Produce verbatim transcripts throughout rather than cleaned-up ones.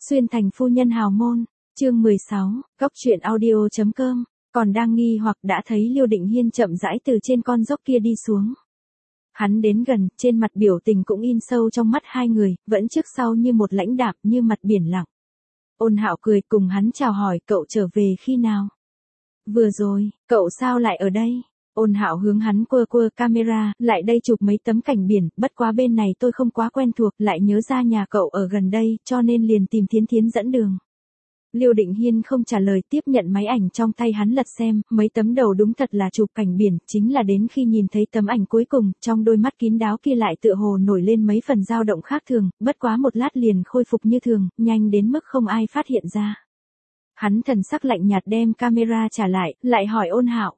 Xuyên thành phu nhân hào môn, chương mười sáu, góc truyện audio chấm com, còn đang nghi hoặc đã thấy Liêu Định Hiên chậm rãi từ trên con dốc kia đi xuống. Hắn đến gần, trên mặt biểu tình cũng in sâu trong mắt hai người, vẫn trước sau như một lãnh đạm như mặt biển lặng. Ôn Hạo cười cùng hắn chào hỏi, cậu trở về khi nào? Vừa rồi, cậu sao lại ở đây? Ôn Hạo hướng hắn quơ quơ camera, lại đây chụp mấy tấm cảnh biển, bất quá bên này tôi không quá quen thuộc, lại nhớ ra nhà cậu ở gần đây, cho nên liền tìm Thiến Thiến dẫn đường. Liêu Định Hiên không trả lời, tiếp nhận máy ảnh trong tay hắn lật xem, mấy tấm đầu đúng thật là chụp cảnh biển, chính là đến khi nhìn thấy tấm ảnh cuối cùng, trong đôi mắt kín đáo kia lại tựa hồ nổi lên mấy phần dao động khác thường, bất quá một lát liền khôi phục như thường, nhanh đến mức không ai phát hiện ra. Hắn thần sắc lạnh nhạt đem camera trả lại, lại hỏi Ôn Hạo.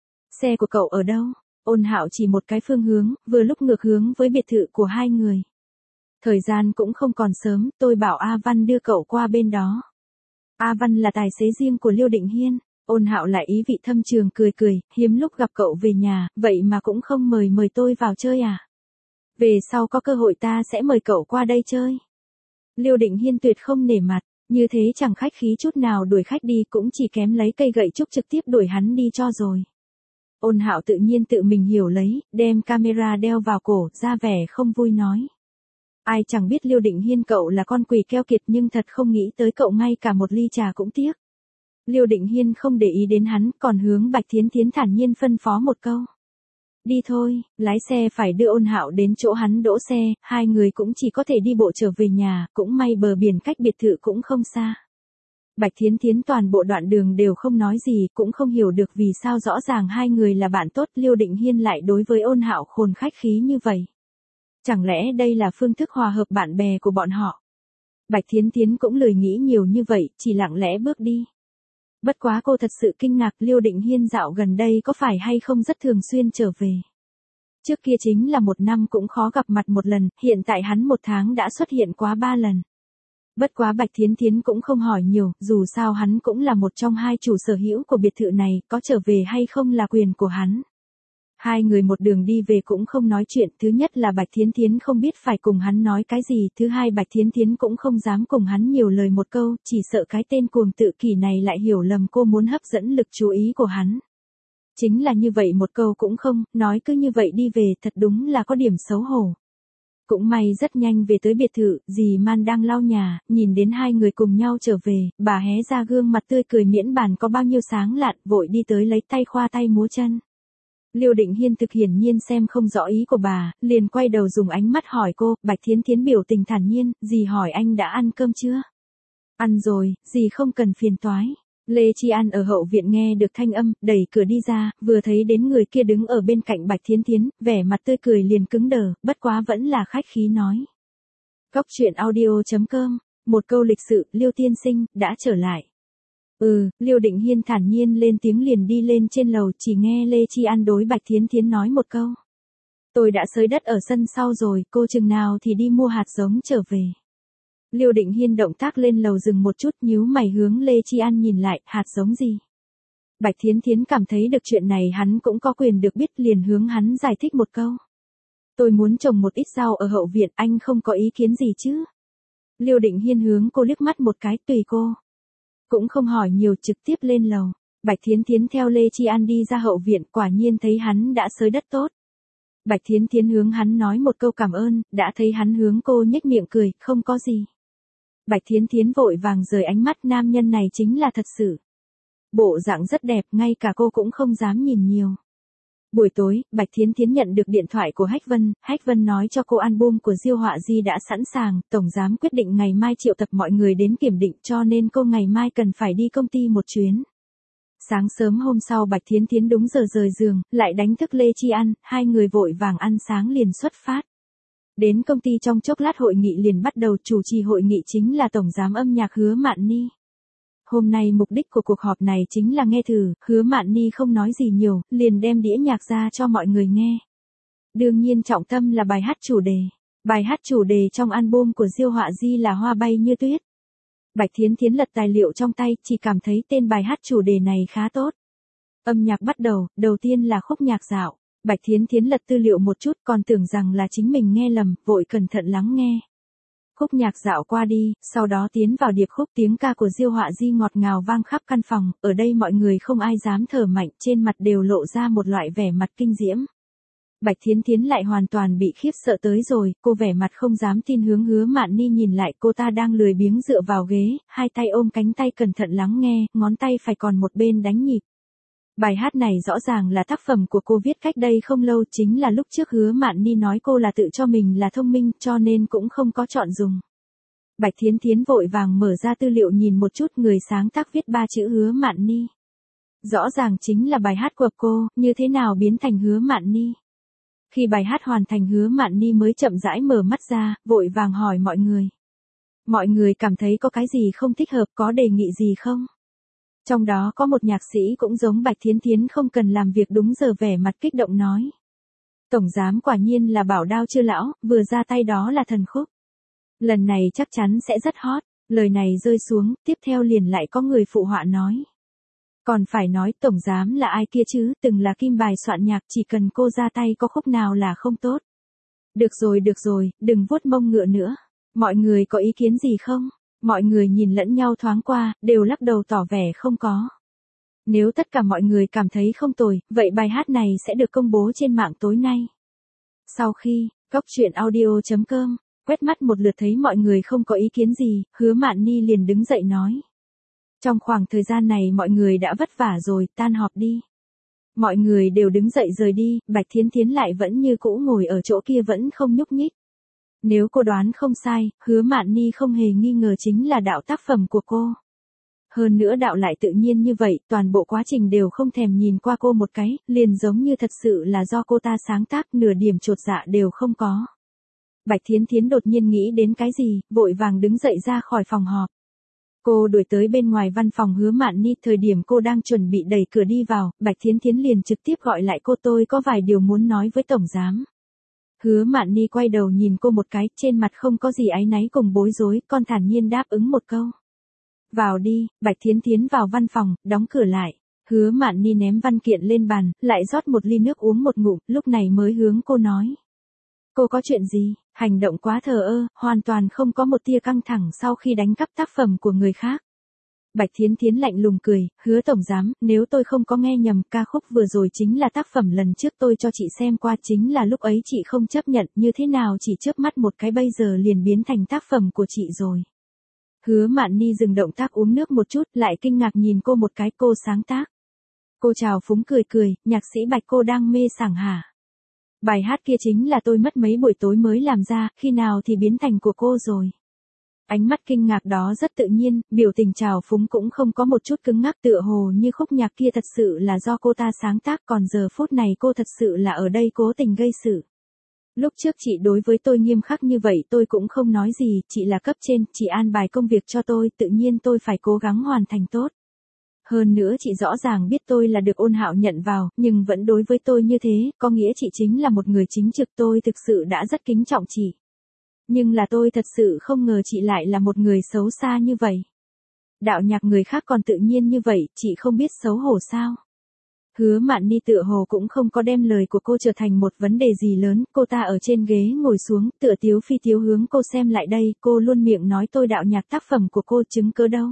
Xe của cậu ở đâu? Ôn Hạo chỉ một cái phương hướng, vừa lúc ngược hướng với biệt thự của hai người. Thời gian cũng không còn sớm, tôi bảo A Văn đưa cậu qua bên đó. A Văn là tài xế riêng của Liêu Định Hiên. Ôn Hạo lại ý vị thâm trường cười cười, hiếm lúc gặp cậu về nhà, vậy mà cũng không mời mời tôi vào chơi à? Về sau có cơ hội ta sẽ mời cậu qua đây chơi. Liêu Định Hiên tuyệt không nể mặt, như thế chẳng khách khí chút nào, đuổi khách đi cũng chỉ kém lấy cây gậy trúc trực tiếp đuổi hắn đi cho rồi. Ôn Hạo tự nhiên tự mình hiểu lấy, đem camera đeo vào cổ, ra vẻ không vui nói. Ai chẳng biết Liêu Định Hiên cậu là con quỷ keo kiệt, nhưng thật không nghĩ tới cậu ngay cả một ly trà cũng tiếc. Liêu Định Hiên không để ý đến hắn, còn hướng Bạch Thiến Thiến thản nhiên phân phó một câu. Đi thôi, lái xe phải đưa Ôn Hạo đến chỗ hắn đỗ xe, hai người cũng chỉ có thể đi bộ trở về nhà, cũng may bờ biển cách biệt thự cũng không xa. Bạch Thiến Thiến toàn bộ đoạn đường đều không nói gì, cũng không hiểu được vì sao rõ ràng hai người là bạn tốt, Liêu Định Hiên lại đối với Ôn Hạo khôn khách khí như vậy. Chẳng lẽ đây là phương thức hòa hợp bạn bè của bọn họ? Bạch Thiến Thiến cũng lười nghĩ nhiều như vậy, chỉ lặng lẽ bước đi. Bất quá cô thật sự kinh ngạc, Liêu Định Hiên dạo gần đây có phải hay không rất thường xuyên trở về. Trước kia chính là một năm cũng khó gặp mặt một lần, hiện tại hắn một tháng đã xuất hiện quá ba lần. Bất quá Bạch Thiến Thiến cũng không hỏi nhiều, dù sao hắn cũng là một trong hai chủ sở hữu của biệt thự này, có trở về hay không là quyền của hắn. Hai người một đường đi về cũng không nói chuyện, thứ nhất là Bạch Thiến Thiến không biết phải cùng hắn nói cái gì, thứ hai Bạch Thiến Thiến cũng không dám cùng hắn nhiều lời một câu, chỉ sợ cái tên cuồng tự kỷ này lại hiểu lầm cô muốn hấp dẫn lực chú ý của hắn. Chính là như vậy một câu cũng không, nói cứ như vậy đi về, thật đúng là có điểm xấu hổ. Cũng may rất nhanh về tới biệt thự, dì Man đang lau nhà, nhìn đến hai người cùng nhau trở về, bà hé ra gương mặt tươi cười miễn bàn có bao nhiêu sáng lạn, vội đi tới lấy tay khoa tay múa chân. Liêu Định Hiên thực hiển nhiên xem không rõ ý của bà, liền quay đầu dùng ánh mắt hỏi cô. Bạch Thiến Thiến biểu tình thản nhiên, dì hỏi anh đã ăn cơm chưa? Ăn rồi, dì không cần phiền toái. Lê Chi An ở hậu viện nghe được thanh âm, đẩy cửa đi ra, vừa thấy đến người kia đứng ở bên cạnh Bạch Thiến Thiến, vẻ mặt tươi cười liền cứng đờ, bất quá vẫn là khách khí nói. Góc truyện audio chấm com, một câu lịch sự, Liêu tiên sinh, đã trở lại. Ừ, Liêu Định Hiên thản nhiên lên tiếng liền đi lên trên lầu, chỉ nghe Lê Chi An đối Bạch Thiến Thiến nói một câu. Tôi đã xới đất ở sân sau rồi, cô chừng nào thì đi mua hạt giống trở về. Liêu Định Hiên động tác lên lầu dừng một chút, nhíu mày hướng Lê Chi An nhìn lại, hạt giống gì? Bạch Thiến Thiến cảm thấy được chuyện này hắn cũng có quyền được biết, liền hướng hắn giải thích một câu. Tôi muốn trồng một ít rau ở hậu viện, anh không có ý kiến gì chứ? Liêu Định Hiên hướng cô liếc mắt một cái, tùy cô. Cũng không hỏi nhiều, trực tiếp lên lầu. Bạch Thiến Thiến theo Lê Chi An đi ra hậu viện, quả nhiên thấy hắn đã xới đất tốt. Bạch Thiến Thiến hướng hắn nói một câu cảm ơn, đã thấy hắn hướng cô nhếch miệng cười, không có gì. Bạch Thiến Thiến vội vàng rời ánh mắt, nam nhân này chính là thật sự. Bộ dạng rất đẹp, ngay cả cô cũng không dám nhìn nhiều. Buổi tối, Bạch Thiến Thiến nhận được điện thoại của Hách Vân, Hách Vân nói cho cô album của Diêu Họa Di đã sẵn sàng, tổng giám quyết định ngày mai triệu tập mọi người đến kiểm định, cho nên cô ngày mai cần phải đi công ty một chuyến. Sáng sớm hôm sau Bạch Thiến Thiến đúng giờ rời giường, lại đánh thức Lê Chi An, hai người vội vàng ăn sáng liền xuất phát. Đến công ty trong chốc lát hội nghị liền bắt đầu, chủ trì hội nghị chính là tổng giám âm nhạc Hứa Mạn Ni. Hôm nay mục đích của cuộc họp này chính là nghe thử, Hứa Mạn Ni không nói gì nhiều, liền đem đĩa nhạc ra cho mọi người nghe. Đương nhiên trọng tâm là bài hát chủ đề. Bài hát chủ đề trong album của Diêu Họa Di là Hoa Bay Như Tuyết. Bạch Thiến Thiến lật tài liệu trong tay, chỉ cảm thấy tên bài hát chủ đề này khá tốt. Âm nhạc bắt đầu, đầu tiên là khúc nhạc dạo. Bạch Thiến Thiến lật tư liệu một chút, còn tưởng rằng là chính mình nghe lầm, vội cẩn thận lắng nghe. Khúc nhạc dạo qua đi, sau đó tiến vào điệp khúc, tiếng ca của Diêu Họa Di ngọt ngào vang khắp căn phòng, ở đây mọi người không ai dám thở mạnh, trên mặt đều lộ ra một loại vẻ mặt kinh diễm. Bạch Thiến Thiến lại hoàn toàn bị khiếp sợ tới rồi, cô vẻ mặt không dám tin hướng Hứa Mạn Ni nhìn lại, cô ta đang lười biếng dựa vào ghế, hai tay ôm cánh tay cẩn thận lắng nghe, ngón tay phải còn một bên đánh nhịp. Bài hát này rõ ràng là tác phẩm của cô viết cách đây không lâu, chính là lúc trước Hứa Mạn Ni nói cô là tự cho mình là thông minh, cho nên cũng không có chọn dùng. Bạch Thiến Thiến vội vàng mở ra tư liệu nhìn một chút, người sáng tác viết ba chữ Hứa Mạn Ni. Rõ ràng chính là bài hát của cô, như thế nào biến thành Hứa Mạn Ni. Khi bài hát hoàn thành, Hứa Mạn Ni mới chậm rãi mở mắt ra, vội vàng hỏi mọi người. Mọi người cảm thấy có cái gì không thích hợp, có đề nghị gì không? Trong đó có một nhạc sĩ cũng giống Bạch Thiến Thiến không cần làm việc đúng giờ, vẻ mặt kích động nói. Tổng giám quả nhiên là bảo đao chưa lão, vừa ra tay đó là thần khúc. Lần này chắc chắn sẽ rất hot. Lời này rơi xuống, tiếp theo liền lại có người phụ họa nói. Còn phải nói tổng giám là ai kia chứ, từng là kim bài soạn nhạc, chỉ cần cô ra tay có khúc nào là không tốt. Được rồi được rồi, đừng vuốt mông ngựa nữa. Mọi người có ý kiến gì không? Mọi người nhìn lẫn nhau thoáng qua, đều lắc đầu tỏ vẻ không có. Nếu tất cả mọi người cảm thấy không tồi, vậy bài hát này sẽ được công bố trên mạng tối nay. Sau khi, Cóc Truyện Audio chấm com, quét mắt một lượt thấy mọi người không có ý kiến gì, Hứa Mạn Ni liền đứng dậy nói. Trong khoảng thời gian này mọi người đã vất vả rồi, tan họp đi. Mọi người đều đứng dậy rời đi, Bạch Thiến Thiến lại vẫn như cũ ngồi ở chỗ kia vẫn không nhúc nhích. Nếu cô đoán không sai, Hứa Mạn Ni không hề nghi ngờ chính là đạo tác phẩm của cô. Hơn nữa đạo lại tự nhiên như vậy, toàn bộ quá trình đều không thèm nhìn qua cô một cái, liền giống như thật sự là do cô ta sáng tác, nửa điểm chột dạ đều không có. Bạch Thiến Thiến đột nhiên nghĩ đến cái gì, vội vàng đứng dậy ra khỏi phòng họp. Cô đuổi tới bên ngoài văn phòng Hứa Mạn Ni, thời điểm cô đang chuẩn bị đẩy cửa đi vào, Bạch Thiến Thiến liền trực tiếp gọi lại cô, tôi có vài điều muốn nói với tổng giám. Hứa Mạn Ni quay đầu nhìn cô một cái, trên mặt không có gì áy náy cùng bối rối, con thản nhiên đáp ứng một câu. Vào đi. Bạch Thiến Thiến vào văn phòng, đóng cửa lại. Hứa Mạn Ni ném văn kiện lên bàn, lại rót một ly nước uống một ngụm, lúc này mới hướng cô nói. Cô có chuyện gì? Hành động quá thờ ơ, hoàn toàn không có một tia căng thẳng sau khi đánh cắp tác phẩm của người khác. Bạch Thiến Thiến lạnh lùng cười, Hứa tổng giám, nếu tôi không có nghe nhầm, ca khúc vừa rồi chính là tác phẩm lần trước tôi cho chị xem qua, chính là lúc ấy chị không chấp nhận, như thế nào chỉ chớp mắt một cái bây giờ liền biến thành tác phẩm của chị rồi. Hứa Mạn Ni dừng động tác uống nước một chút, lại kinh ngạc nhìn cô một cái, cô sáng tác. Cô chào phúng cười cười, nhạc sĩ Bạch cô đang mê sảng hả? Bài hát kia chính là tôi mất mấy buổi tối mới làm ra, khi nào thì biến thành của cô rồi. Ánh mắt kinh ngạc đó rất tự nhiên, biểu tình chào phúng cũng không có một chút cứng ngắc, tựa hồ như khúc nhạc kia thật sự là do cô ta sáng tác, còn giờ phút này cô thật sự là ở đây cố tình gây sự. Lúc trước chị đối với tôi nghiêm khắc như vậy tôi cũng không nói gì, chị là cấp trên, chị an bài công việc cho tôi, tự nhiên tôi phải cố gắng hoàn thành tốt. Hơn nữa chị rõ ràng biết tôi là được Ôn Hạo nhận vào, nhưng vẫn đối với tôi như thế, có nghĩa chị chính là một người chính trực, tôi thực sự đã rất kính trọng chị. Nhưng là tôi thật sự không ngờ chị lại là một người xấu xa như vậy. Đạo nhạc người khác còn tự nhiên như vậy, chị không biết xấu hổ sao? Hứa Mạn Ni tựa hồ cũng không có đem lời của cô trở thành một vấn đề gì lớn, cô ta ở trên ghế ngồi xuống, tựa tiếu phi tiếu hướng cô xem lại đây, cô luôn miệng nói tôi đạo nhạc tác phẩm của cô, chứng cớ đâu?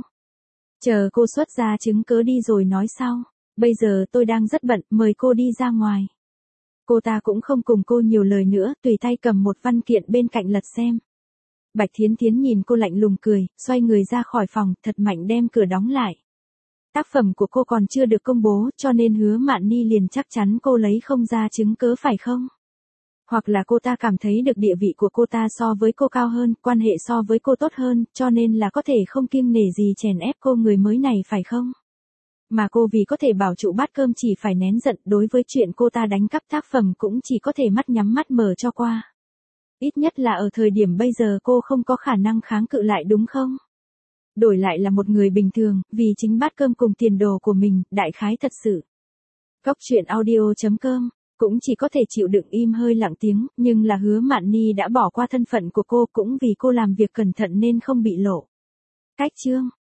Chờ cô xuất ra chứng cớ đi rồi nói sau, bây giờ tôi đang rất bận, mời cô đi ra ngoài. Cô ta cũng không cùng cô nhiều lời nữa, tùy tay cầm một văn kiện bên cạnh lật xem. Bạch Thiến Thiến nhìn cô lạnh lùng cười, xoay người ra khỏi phòng, thật mạnh đem cửa đóng lại. Tác phẩm của cô còn chưa được công bố, cho nên Hứa Mạn Ni liền chắc chắn cô lấy không ra chứng cớ phải không? Hoặc là cô ta cảm thấy được địa vị của cô ta so với cô cao hơn, quan hệ so với cô tốt hơn, cho nên là có thể không kiêng nể gì chèn ép cô người mới này phải không? Mà cô vì có thể bảo trụ bát cơm chỉ phải nén giận, đối với chuyện cô ta đánh cắp tác phẩm cũng chỉ có thể mắt nhắm mắt mở cho qua. Ít nhất là ở thời điểm bây giờ cô không có khả năng kháng cự lại đúng không? Đổi lại là một người bình thường, vì chính bát cơm cùng tiền đồ của mình, đại khái thật sự. Cóc Truyện Audio chấm com cũng chỉ có thể chịu đựng im hơi lặng tiếng, nhưng là Hứa Mạn Ni đã bỏ qua thân phận của cô, cũng vì cô làm việc cẩn thận nên không bị lộ. Cách chương